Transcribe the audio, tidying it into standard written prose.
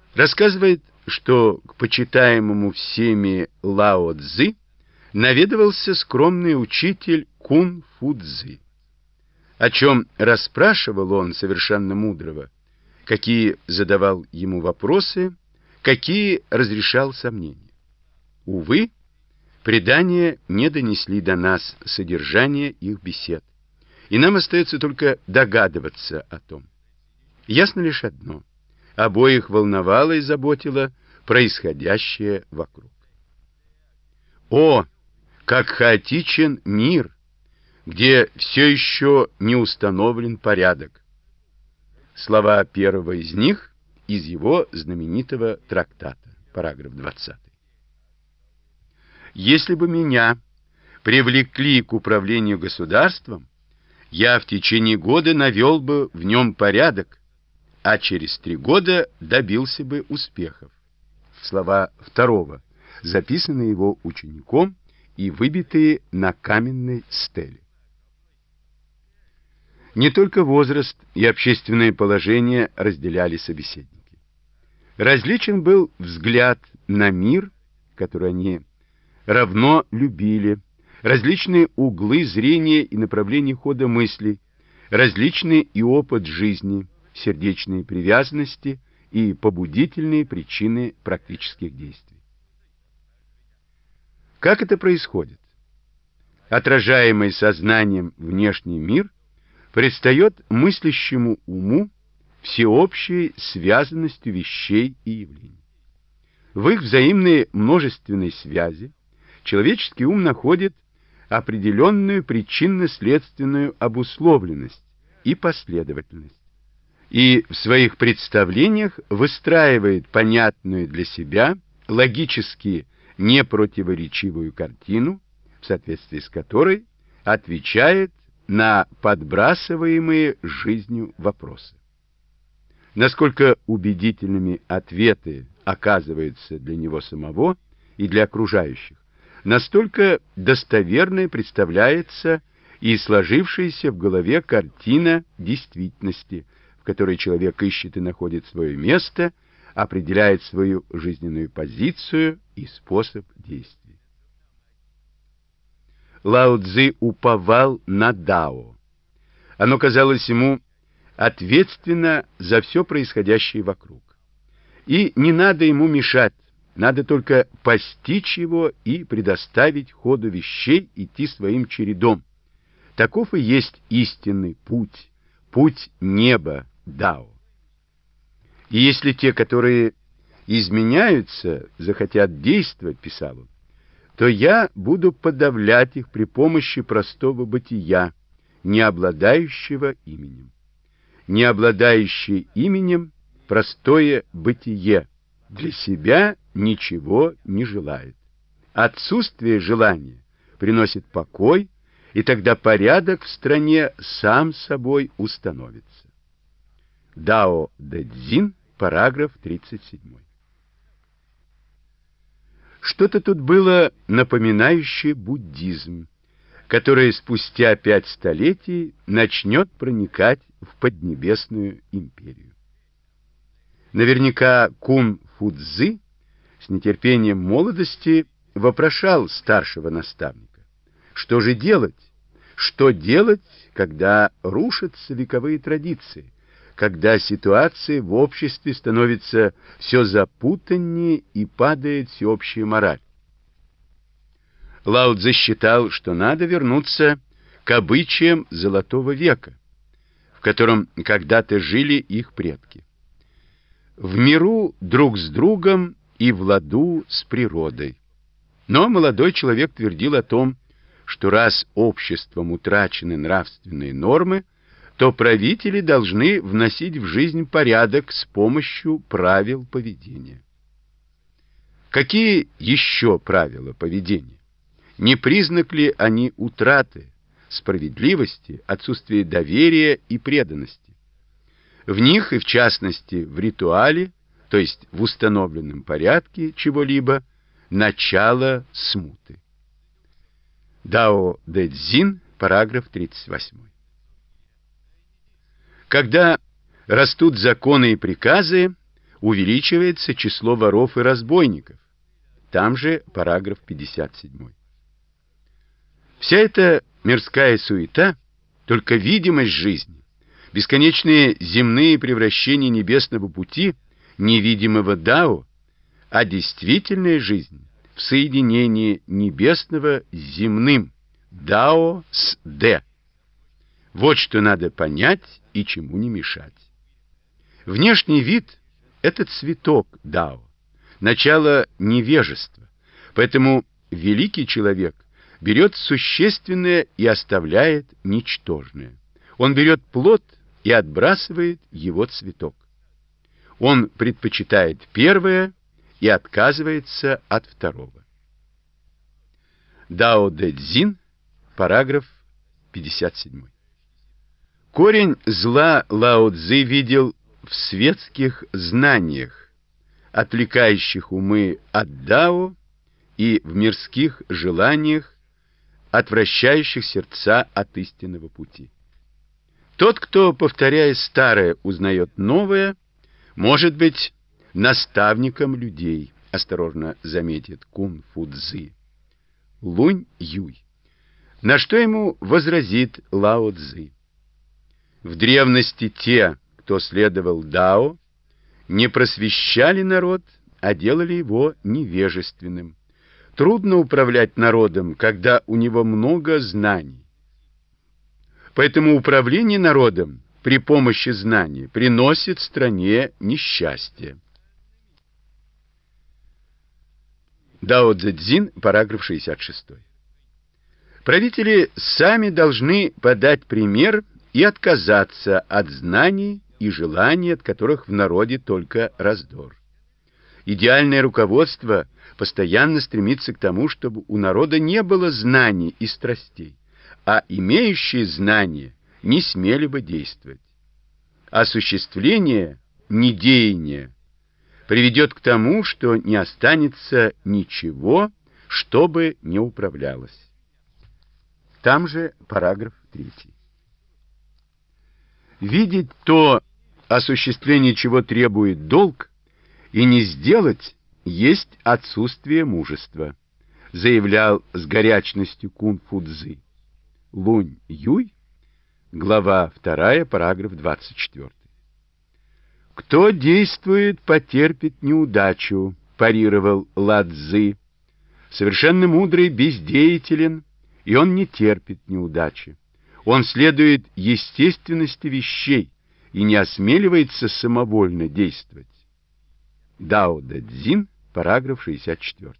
Рассказывает, что к почитаемому всеми Лао Цзы наведывался скромный учитель Кун Фу Цзы. О чем расспрашивал он совершенно мудрого, какие задавал ему вопросы, какие разрешал сомнения. Увы, предания не донесли до нас содержание их бесед, и нам остается только догадываться о том. Ясно лишь одно: обоих волновало и заботило происходящее вокруг. О, как хаотичен мир, где все еще не установлен порядок! Слова первого из них из его знаменитого трактата, параграф 20. Если бы меня привлекли к управлению государством, я в течение года навел бы в нем порядок, а через 3 года добился бы успехов. Слова второго, записанные его учеником и выбитые на каменной стеле. Не только возраст и общественное положение разделяли собеседники. Различен был взгляд на мир, который они равно любили, различные углы зрения и направления хода мыслей, различный и опыт жизни, сердечные привязанности и побудительные причины практических действий. Как это происходит? Отражаемый сознанием внешний мир предстает мыслящему уму всеобщей связанностью вещей и явлений. В их взаимной множественной связи человеческий ум находит определенную причинно-следственную обусловленность и последовательность, и в своих представлениях выстраивает понятную для себя, логически непротиворечивую картину, в соответствии с которой отвечает на подбрасываемые жизнью вопросы. Насколько убедительными ответы оказываются для него самого и для окружающих, настолько достоверной представляется и сложившаяся в голове картина действительности, в которой человек ищет и находит свое место, определяет свою жизненную позицию и способ действий. Лао Цзы уповал на Дао. Оно казалось ему ответственно за все происходящее вокруг. И не надо ему мешать, надо только постичь его и предоставить ходу вещей идти своим чередом. Таков и есть истинный путь, путь неба, Дао. И если те, которые изменяются, захотят действовать, писал он, то я буду подавлять их при помощи простого бытия, не обладающего именем. Не обладающее именем простое бытие для себя ничего не желает. Отсутствие желания приносит покой, и тогда порядок в стране сам собой установится. Дао Дэ Цзин, параграф 37. Что-то тут было напоминающее буддизм, который спустя 5 столетий начнет проникать в Поднебесную империю. Наверняка Кун Фу Цзы с нетерпением молодости вопрошал старшего наставника: что же делать? Что делать, когда рушатся вековые традиции, когда ситуация в обществе становится все запутаннее и падает всеобщая мораль? Лао Цзы считал, что надо вернуться к обычаям Золотого века, в котором когда-то жили их предки. В миру друг с другом и в ладу с природой. Но молодой человек твердил о том, что раз обществом утрачены нравственные нормы, то правители должны вносить в жизнь порядок с помощью правил поведения. Какие еще правила поведения? Не признак ли они утраты справедливости, отсутствия доверия и преданности? В них, и в частности в ритуале, то есть в установленном порядке чего-либо, начало смуты. Дао Дэ Цзин, параграф 38. Когда растут законы и приказы, увеличивается число воров и разбойников. Там же параграф 57. Вся эта мирская суета — только видимость жизни, бесконечные земные превращения небесного пути, невидимого Дао, а действительная жизнь в соединении небесного с земным, Дао с Дэ. Вот что надо понять и чему не мешать. Внешний вид — это цветок Дао, начало невежества, поэтому великий человек берет существенное и оставляет ничтожное. Он берет плод и отбрасывает его цветок. Он предпочитает первое и отказывается от второго. Дао Дэ Цзин, параграф 57. Корень зла Лао Цзы видел в светских знаниях, отвлекающих умы от Дао, и в мирских желаниях, отвращающих сердца от истинного пути. Тот, кто, повторяя старое, узнает новое, может быть наставником людей, осторожно заметит Кун Фу Цзы. Лунь Юй. На что ему возразит Лао Цзы? В древности те, кто следовал Дао, не просвещали народ, а делали его невежественным. Трудно управлять народом, когда у него много знаний. Поэтому управление народом при помощи знаний приносит стране несчастье. Дао Цзэ Цзин, параграф 66. Правители сами должны подать пример и отказаться от знаний и желаний, от которых в народе только раздор. Идеальное руководство постоянно стремится к тому, чтобы у народа не было знаний и страстей, а имеющие знания не смели бы действовать. Осуществление недеяния приведет к тому, что не останется ничего, что бы не управлялось. Там же параграф 3. Видеть то, осуществление чего требует долг, и не сделать есть отсутствие мужества, заявлял с горячностью Кун Фу Цзы. Лунь Юй, глава 2, параграф 24. Кто действует, потерпит неудачу, парировал Ла Цзы. Совершенно мудрый бездеятелен, и он не терпит неудачи. Он следует естественности вещей и не осмеливается самовольно действовать. Дао Дэ Цзин, параграф 64.